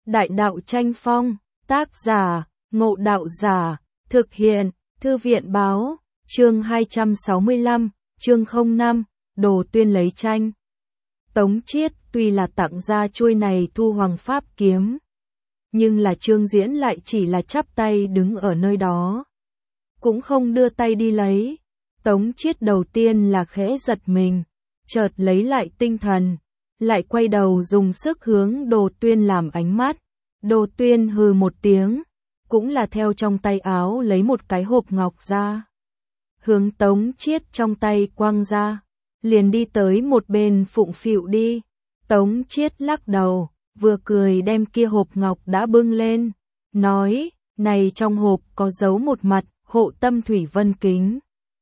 Đại đạo tranh phong, tác giả, Ngộ Đạo Giả, thực hiện, Thư viện báo, chương 265, chương 05, Đồ Tuyên lấy tranh. Tống Chiết tuy là tặng ra chuôi này Thu Hoàng Pháp kiếm, nhưng là Trương Diễn lại chỉ là chắp tay đứng ở nơi đó, cũng không đưa tay đi lấy. Tống Chiết đầu tiên là khẽ giật mình, chợt lấy lại tinh thần, lại quay đầu dùng sức hướng Đồ Tuyên làm ánh mắt. Đồ Tuyên hừ một tiếng, cũng là theo trong tay áo lấy một cái hộp ngọc ra, hướng Tống Chiết trong tay quăng ra, liền đi tới một bên phụng phịu đi. Tống Chiết lắc đầu, vừa cười đem kia hộp ngọc đã bưng lên, nói, này trong hộp có giấu một mặt Hộ Tâm Thủy Vân Kính.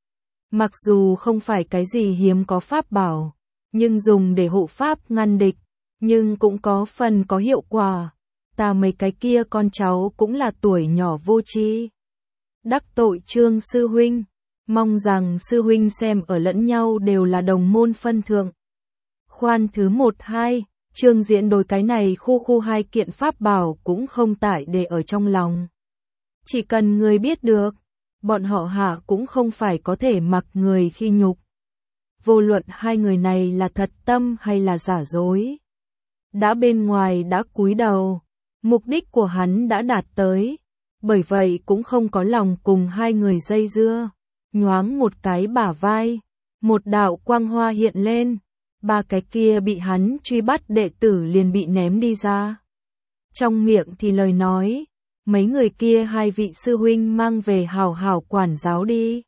Mặc dù không phải cái gì hiếm có pháp bảo, nhưng dùng để hộ pháp ngăn địch, nhưng cũng có phần có hiệu quả. Ta mấy cái kia con cháu cũng là tuổi nhỏ vô tri, đắc tội Trương sư huynh, mong rằng sư huynh xem ở lẫn nhau đều là đồng môn phân thượng. Khoan thứ 1-2, Trương Diễn đối cái này khu hai kiện pháp bảo cũng không tải để ở trong lòng. Chỉ cần người biết được, bọn họ hạ cũng không phải có thể mặc người khi nhục. Vô luận hai người này là thật tâm hay là giả dối, đã bên ngoài đã cúi đầu, mục đích của hắn đã đạt tới, bởi vậy cũng không có lòng cùng hai người dây dưa. Nhoáng một cái bả vai, một đạo quang hoa hiện lên, ba cái kia bị hắn truy bắt đệ tử liền bị ném đi ra. Trong miệng thì lời nói, mấy người kia hai vị sư huynh mang về hảo hảo quản giáo đi.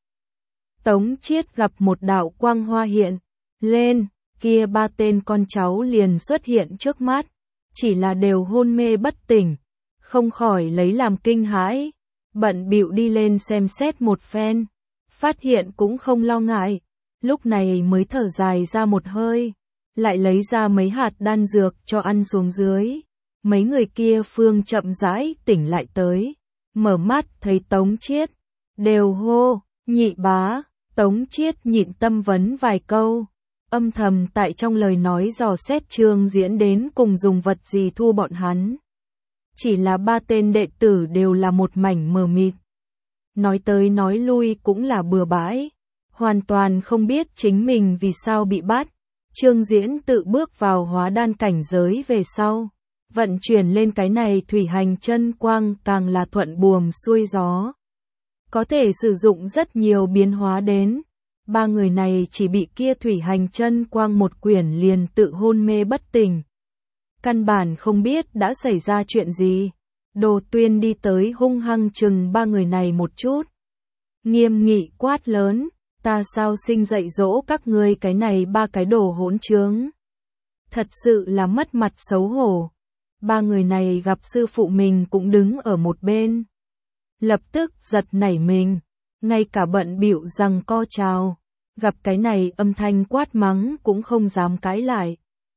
Tống Chiết gặp một đạo quang hoa hiện lên, kia ba tên con cháu liền xuất hiện trước mắt, chỉ là đều hôn mê bất tỉnh, không khỏi lấy làm kinh hãi, bận bịu đi lên xem xét một phen, phát hiện cũng không lo ngại, lúc này mới thở dài ra một hơi, lại lấy ra mấy hạt đan dược cho ăn xuống dưới. Mấy người kia phương chậm rãi tỉnh lại tới, mở mắt thấy Tống Chiết, đều hô, nhị bá. Tống Chiết nhịn tâm vấn vài câu, âm thầm tại trong lời nói dò xét Trương Diễn đến cùng dùng vật gì thu bọn hắn. Chỉ là ba tên đệ tử đều là một mảnh mờ mịt, nói tới nói lui cũng là bừa bãi, hoàn toàn không biết chính mình vì sao bị bắt. Trương Diễn tự bước vào hóa đan cảnh giới về sau, vận chuyển lên cái này thủy hành chân quang càng là thuận buồm xuôi gió, có thể sử dụng rất nhiều biến hóa đến. Ba người này chỉ bị kia thủy hành chân quang một quyển liền tự hôn mê bất tỉnh, căn bản không biết đã xảy ra chuyện gì. Đồ Tuyên đi tới hung hăng chừng ba người này một chút, nghiêm nghị quát lớn, ta sao sinh dạy dỗ các ngươi cái này ba cái đồ hỗn trướng, thật sự là mất mặt xấu hổ. Ba người này gặp sư phụ mình cũng đứng ở một bên, lập tức giật nảy mình, ngay cả bận bịu rằng co chào, gặp cái này âm thanh quát mắng cũng không dám cãi lại,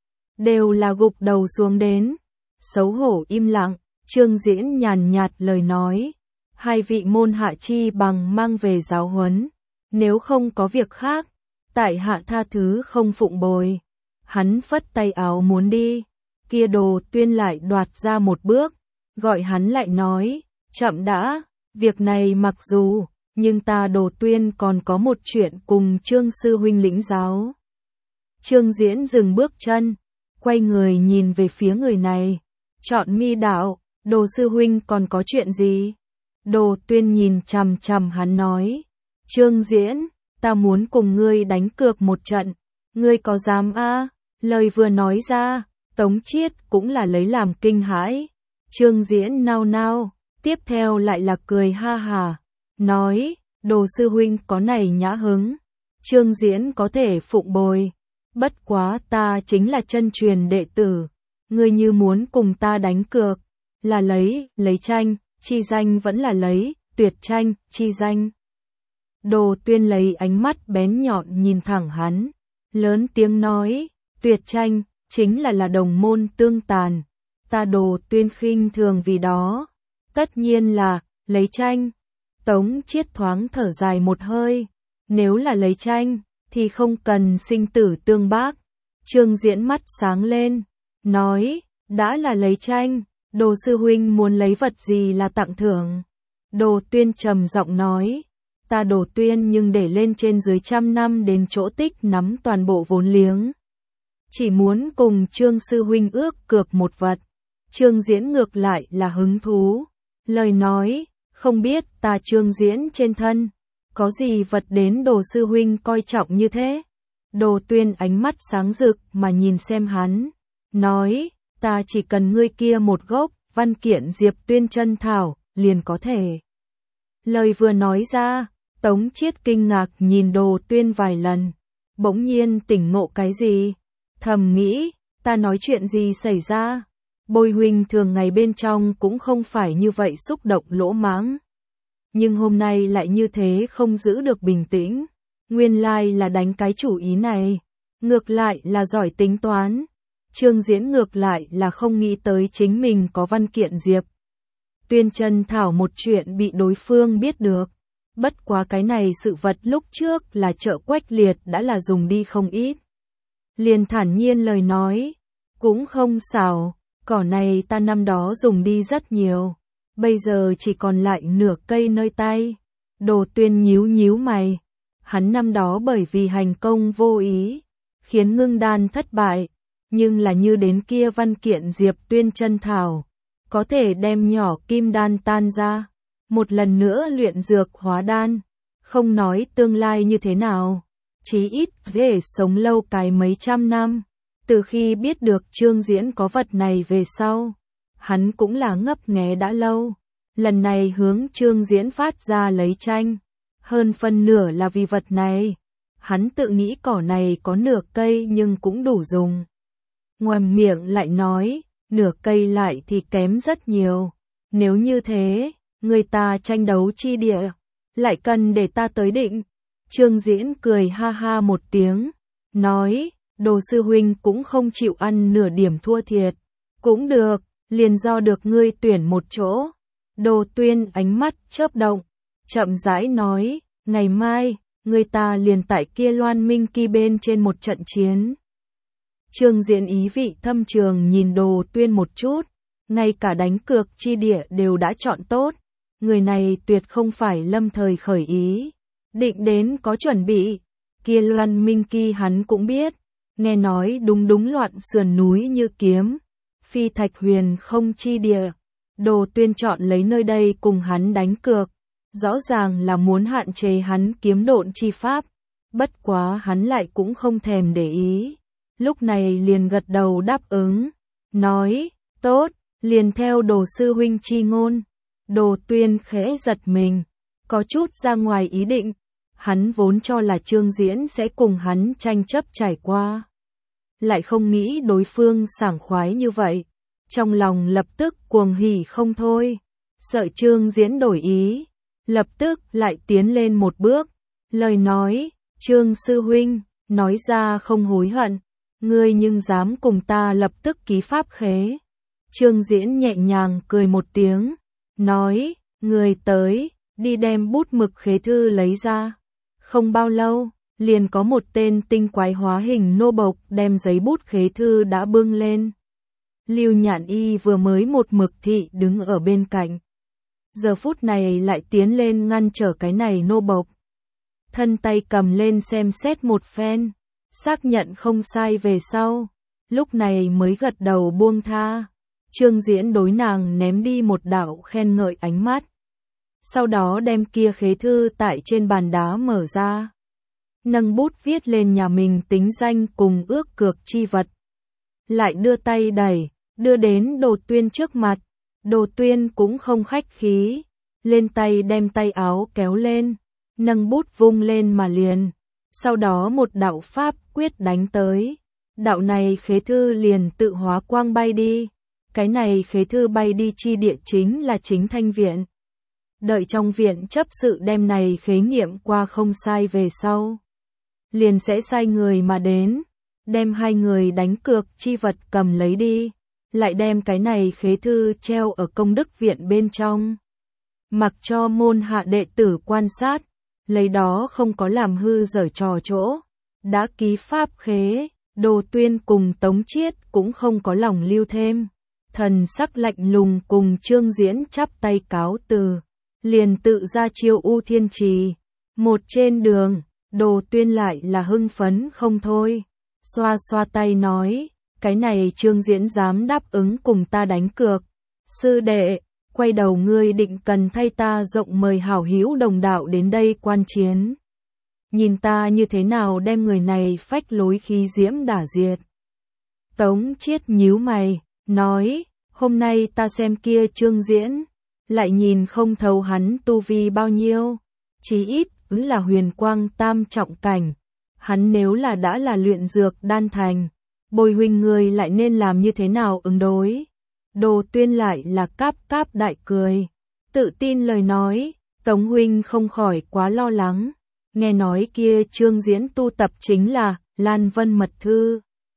đều là gục đầu xuống đến, xấu hổ im lặng. Trương Diễn nhàn nhạt lời nói, hai vị môn hạ chi bằng mang về giáo huấn, nếu không có việc khác, tại hạ tha thứ không phụng bồi. Hắn phất tay áo muốn đi, kia Đồ Tuyên lại đoạt ra một bước, gọi hắn lại nói, chậm đã, việc này mặc dù, nhưng ta Đồ Tuyên còn có một chuyện cùng Trương sư huynh lĩnh giáo. Trương Diễn dừng bước chân, quay người nhìn về phía người này, chọn mi đạo, Đồ sư huynh còn có chuyện gì? Đồ Tuyên nhìn chằm chằm hắn nói, Trương Diễn, ta muốn cùng ngươi đánh cược một trận, ngươi có dám a? Lời vừa nói ra, Tống Chiết cũng là lấy làm kinh hãi. Trương Diễn nao nao, tiếp theo lại là cười ha hà, nói, Đồ sư huynh có này nhã hứng, Trương Diễn có thể phụng bồi, bất quá ta chính là chân truyền đệ tử, ngươi như muốn cùng ta đánh cược, là lấy tranh, chi danh vẫn là lấy, tuyệt tranh, chi danh. Đồ Tuyên lấy ánh mắt bén nhọn nhìn thẳng hắn, lớn tiếng nói, tuyệt tranh, chính là đồng môn tương tàn, ta Đồ Tuyên khinh thường vì đó, tất nhiên là, lấy tranh. Tống Chiết thoáng thở dài một hơi, nếu là lấy tranh, thì không cần sinh tử tương bác. Trương Diễn mắt sáng lên, nói, đã là lấy tranh, Đồ sư huynh muốn lấy vật gì là tặng thưởng? Đồ Tuyên trầm giọng nói, ta Đồ Tuyên nhưng để lên trên dưới 100 năm đến chỗ tích nắm toàn bộ vốn liếng. Chỉ muốn cùng Trương sư huynh ước cược một vật. Trương Diễn ngược lại là hứng thú. Lời nói, không biết ta Trương Diễn trên thân, có gì vật đến Đồ sư huynh coi trọng như thế? Đồ Tuyên ánh mắt sáng rực mà nhìn xem hắn, nói, ta chỉ cần ngươi kia một gốc, văn kiện Diệp Tuyên chân thảo, liền có thể. Lời vừa nói ra, Tống Chiết kinh ngạc nhìn Đồ Tuyên vài lần, bỗng nhiên tỉnh ngộ cái gì, thầm nghĩ, ta nói chuyện gì xảy ra? Bôi huynh thường ngày bên trong cũng không phải như vậy xúc động lỗ mãng. Nhưng hôm nay lại như thế không giữ được bình tĩnh. Nguyên lai là đánh cái chủ ý này. Ngược lại là giỏi tính toán. Trương Diễn ngược lại là không nghĩ tới chính mình có văn kiện Diệp Tuyên chân thảo một chuyện bị đối phương biết được. Bất quá cái này sự vật lúc trước là chợ Quách Liệt đã là dùng đi không ít. Liền thản nhiên lời nói. Cũng không xảo. Cỏ này ta năm đó dùng đi rất nhiều, bây giờ chỉ còn lại nửa cây nơi tay. Đồ Tuyên nhíu nhíu mày, hắn năm đó bởi vì hành công vô ý, khiến ngưng đan thất bại, nhưng là như đến kia văn kiện Diệp Tuyên chân thảo, có thể đem nhỏ kim đan tan ra, một lần nữa luyện dược hóa đan, không nói tương lai như thế nào, chí ít để sống lâu cái mấy trăm năm. Từ khi biết được Trương Diễn có vật này về sau, hắn cũng là ngấp nghé đã lâu. Lần này hướng Trương Diễn phát ra lấy tranh, hơn phân nửa là vì vật này. Hắn tự nghĩ cỏ này có nửa cây nhưng cũng đủ dùng. Ngoàm miệng lại nói, nửa cây lại thì kém rất nhiều. Nếu như thế, người ta tranh đấu chi địa, lại cần để ta tới định. Trương Diễn cười ha ha một tiếng, nói, Đồ sư huynh cũng không chịu ăn nửa điểm thua thiệt. Cũng được, liền do được ngươi tuyển một chỗ. Đồ Tuyên ánh mắt chớp động, chậm rãi nói, ngày mai, người ta liền tại kia Loan Minh Kỳ bên trên một trận chiến. Trương Diễn ý vị thâm trường nhìn Đồ Tuyên một chút, ngay cả đánh cược chi địa đều đã chọn tốt. Người này tuyệt không phải lâm thời khởi ý, định đến có chuẩn bị. Kia Loan Minh Kỳ hắn cũng biết. Nghe nói đúng loạn sườn núi như kiếm, phi thạch huyền không chi địa. Đồ Tuyên chọn lấy nơi đây cùng hắn đánh cược, rõ ràng là muốn hạn chế hắn kiếm độn chi pháp. Bất quá hắn lại cũng không thèm để ý, lúc này liền gật đầu đáp ứng, nói, tốt, liền theo Đồ sư huynh chi ngôn. Đồ Tuyên khẽ giật mình, có chút ra ngoài ý định. Hắn vốn cho là Trương Diễn sẽ cùng hắn tranh chấp trải qua. Lại không nghĩ đối phương sảng khoái như vậy. Trong lòng lập tức cuồng hỉ không thôi. Sợ Trương Diễn đổi ý. Lập tức lại tiến lên một bước. Lời nói, Trương sư huynh, nói ra không hối hận. Ngươi nhưng dám cùng ta lập tức ký pháp khế. Trương Diễn nhẹ nhàng cười một tiếng. Nói, người tới, đi đem bút mực khế thư lấy ra. Không bao lâu, liền có một tên tinh quái hóa hình nô bộc đem giấy bút khế thư đã bưng lên. Lưu Nhạn Y vừa mới một mực thị đứng ở bên cạnh. Giờ phút này lại tiến lên ngăn trở cái này nô bộc. Thân tay cầm lên xem xét một phen, xác nhận không sai về sau. Lúc này mới gật đầu buông tha. Trương Diễn đối nàng ném đi một đạo khen ngợi ánh mắt. Sau đó đem kia khế thư tại trên bàn đá mở ra. Nâng bút viết lên nhà mình tính danh cùng ước cược chi vật. Lại đưa tay đẩy, đưa đến Đồ Tuyên trước mặt. Đồ Tuyên cũng không khách khí. Lên tay đem tay áo kéo lên. Nâng bút vung lên mà liền. Sau đó một đạo pháp quyết đánh tới. Đạo này khế thư liền tự hóa quang bay đi. Cái này khế thư bay đi chi địa chính là chính thanh viện. Đợi trong viện chấp sự đem này khế nghiệm qua không sai về sau. Liền sẽ sai người mà đến, đem hai người đánh cược chi vật cầm lấy đi, lại đem cái này khế thư treo ở công đức viện bên trong. Mặc cho môn hạ đệ tử quan sát, lấy đó không có làm hư dở trò chỗ. Đã ký pháp khế, Đồ Tuyên cùng Tống Chiết cũng không có lòng lưu thêm. thần sắc lạnh lùng cùng Trương Diễn chắp tay cáo từ, liền tự ra chiêu U Thiên Trì. Một trên đường, Đồ Tuyên lại là hưng phấn không thôi, xoa xoa tay nói, cái này Trương Diễn dám đáp ứng cùng ta đánh cược. Sư đệ, quay đầu ngươi định cần thay ta rộng mời hảo hữu đồng đạo đến đây quan chiến. Nhìn ta như thế nào đem người này phách lối khí diễm đả diệt. Tống Chiết nhíu mày, nói, hôm nay ta xem kia Trương Diễn, lại nhìn không thấu hắn tu vi bao nhiêu, chí ít là huyền quang tam trọng cảnh. Hắn nếu là đã là luyện dược đan thành, Bồi huynh người lại nên làm như thế nào ứng đối. Đồ Tuyên lại là cáp cáp đại cười, tự tin lời nói, Tống huynh không khỏi quá lo lắng, nghe nói kia Trương Diễn tu tập chính là Lan Vân Mật Thư.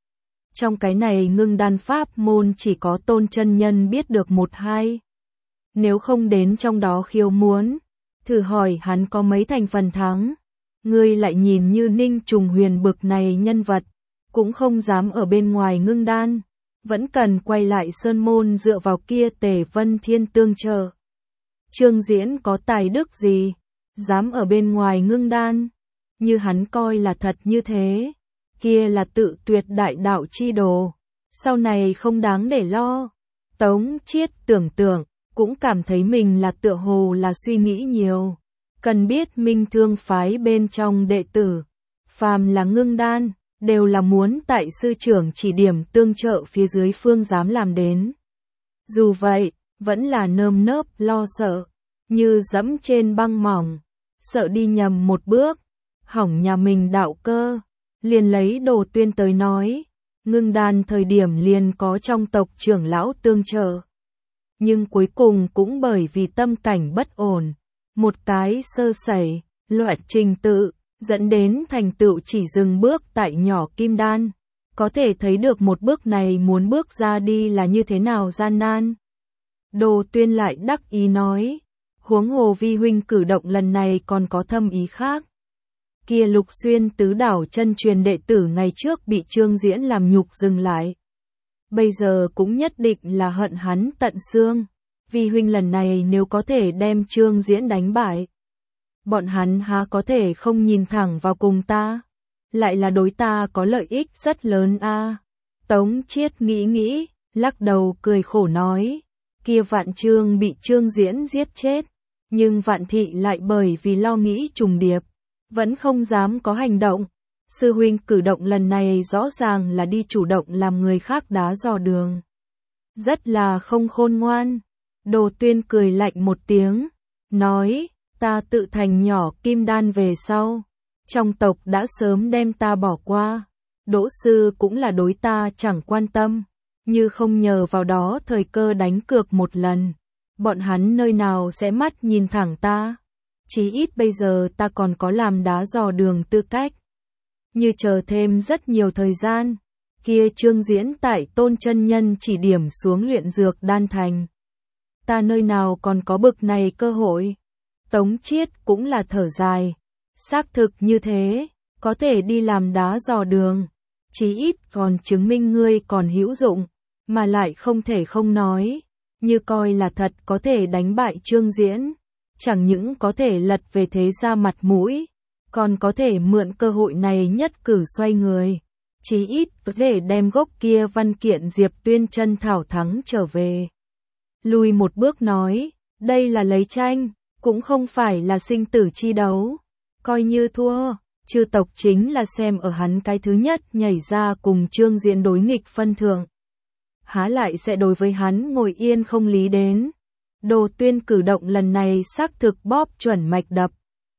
Trong cái này ngưng đan pháp môn chỉ có Tôn chân nhân biết được một hai. Nếu không đến trong đó khiêu muốn, thử hỏi hắn có mấy thành phần thắng. Ngươi lại nhìn như Ninh Trùng Huyền bực này nhân vật, cũng không dám ở bên ngoài ngưng đan, vẫn cần quay lại sơn môn dựa vào kia Tề Vân Thiên tương trợ. Trương Diễn có tài đức gì, dám ở bên ngoài ngưng đan, như hắn coi là thật như thế, kia là tự tuyệt đại đạo chi đồ, sau này không đáng để lo. Tống Chiết tưởng tượng, cũng cảm thấy mình là tựa hồ là suy nghĩ nhiều. Cần biết Minh Thương phái bên trong đệ tử, phàm là ngưng đan, đều là muốn tại sư trưởng chỉ điểm tương trợ phía dưới phương dám làm đến. Dù vậy, vẫn là nơm nớp lo sợ, như dẫm trên băng mỏng, sợ đi nhầm một bước, hỏng nhà mình đạo cơ. Liền lấy Đồ Tuyên tới nói, ngưng đan thời điểm liền có trong tộc trưởng lão tương trợ. Nhưng cuối cùng cũng bởi vì tâm cảnh bất ổn, một cái sơ sẩy, loạn trình tự, dẫn đến thành tựu chỉ dừng bước tại nhỏ kim đan. Có thể thấy được một bước này muốn bước ra đi là như thế nào gian nan. Đồ Tuyên lại đắc ý nói, huống hồ vi huynh cử động lần này còn có thâm ý khác. Kia Lục Xuyên tứ đảo chân truyền đệ tử ngày trước bị Trương Diễn làm nhục dừng lại. Bây giờ cũng nhất định là hận hắn tận xương. Vi huynh lần này nếu có thể đem Trương Diễn đánh bại, bọn hắn há có thể không nhìn thẳng vào cùng ta, lại là đối ta có lợi ích rất lớn a. Tống Chiết nghĩ, lắc đầu cười khổ nói, kia Vạn Trương bị Trương Diễn giết chết, nhưng Vạn Thị lại bởi vì lo nghĩ trùng điệp, vẫn không dám có hành động. Sư huynh cử động lần này rõ ràng là đi chủ động làm người khác đá dò đường, rất là không khôn ngoan. Đồ Tuyên cười lạnh một tiếng, nói, ta tự thành nhỏ kim đan về sau, trong tộc đã sớm đem ta bỏ qua, Đỗ sư cũng là đối ta chẳng quan tâm, như không nhờ vào đó thời cơ đánh cược một lần, bọn hắn nơi nào sẽ mắt nhìn thẳng ta, chí ít bây giờ ta còn có làm đá dò đường tư cách. Như chờ thêm rất nhiều thời gian, kia Trương Diễn tại Tôn chân nhân chỉ điểm xuống luyện dược đan thành, ta nơi nào còn có bực này cơ hội. Tống Chiết cũng là thở dài, xác thực như thế, có thể đi làm đá dò đường, chí ít còn chứng minh ngươi còn hữu dụng, mà lại không thể không nói, như coi là thật có thể đánh bại Trương Diễn, chẳng những có thể lật về thế gia mặt mũi, còn có thể mượn cơ hội này nhất cử xoay người, chí ít có thể đem gốc kia văn kiện Diệp Tuyên chân thảo thắng trở về. Lùi một bước nói, đây là lấy tranh, cũng không phải là sinh tử chi đấu, coi như thua, chư tộc chính là xem ở hắn cái thứ nhất nhảy ra cùng Trương Diễn đối nghịch phân thượng, há lại sẽ đối với hắn ngồi yên không lý đến. Đồ Tuyên cử động lần này xác thực bóp chuẩn mạch đập.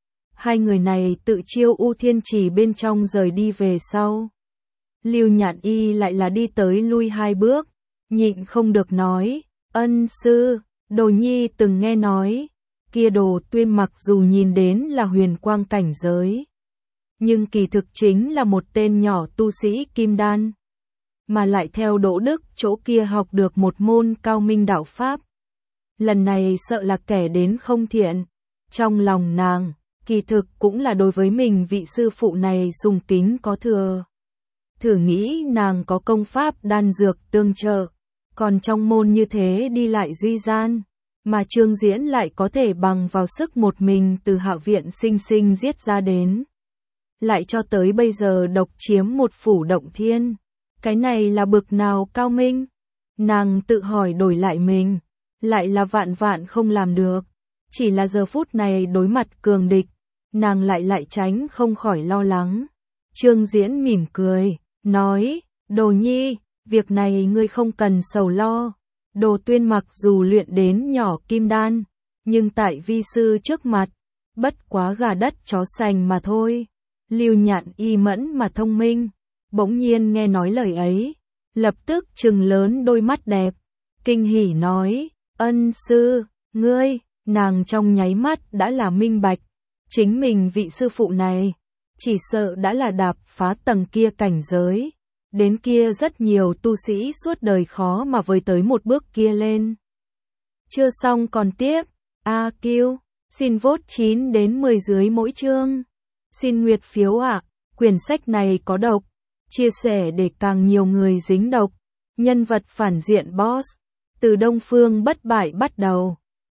Hai người này tự chiêu U Thiên Trì bên trong rời đi về sau. Lưu Nhạn Y lại là đi tới lui hai bước, nhịn không được nói, ân sư, Đồ Nhi từng nghe nói, kia Đồ Tuyên mặc dù nhìn đến là huyền quang cảnh giới, nhưng kỳ thực chính là một tên nhỏ tu sĩ kim đan, mà lại theo Đỗ Đức chỗ kia học được một môn cao minh đạo pháp. Lần này sợ là kẻ đến không thiện, trong lòng nàng, kỳ thực cũng là đối với mình vị sư phụ này sùng kính có thừa. Thử nghĩ nàng có công pháp đan dược tương trợ, Còn trong môn như thế đi lại duy gian, mà Trương Diễn lại có thể bằng vào sức một mình từ Hạ viện sinh sinh giết ra đến. Lại cho tới bây giờ độc chiếm một phủ Động Thiên. Cái này là bực nào cao minh? Nàng tự hỏi đổi lại mình, lại là vạn vạn không làm được. Chỉ là giờ phút này đối mặt cường địch, nàng lại tránh không khỏi lo lắng. Trương Diễn mỉm cười, nói, Đồ Nhi, việc này ngươi không cần sầu lo. Đồ Tuyên mặc dù luyện đến nhỏ kim đan, nhưng tại vi sư trước mặt, bất quá gà đất chó sành mà thôi. Lưu Nhạn y mẫn mà thông minh, bỗng nhiên nghe nói lời ấy, lập tức trừng lớn đôi mắt đẹp, kinh hỉ nói, ân sư, ngươi, nàng trong nháy mắt đã là minh bạch, chính mình vị sư phụ này, chỉ sợ đã là đạp phá tầng kia cảnh giới, đến kia rất nhiều tu sĩ suốt đời khó mà với tới một bước kia lên. Chưa xong còn tiếp, A-Kiu, xin vote 9 đến 10 dưới mỗi chương. Xin nguyệt phiếu ạ, quyển sách này có độc, chia sẻ để càng nhiều người dính độc. Nhân vật phản diện boss, từ Đông Phương bất bại bắt đầu.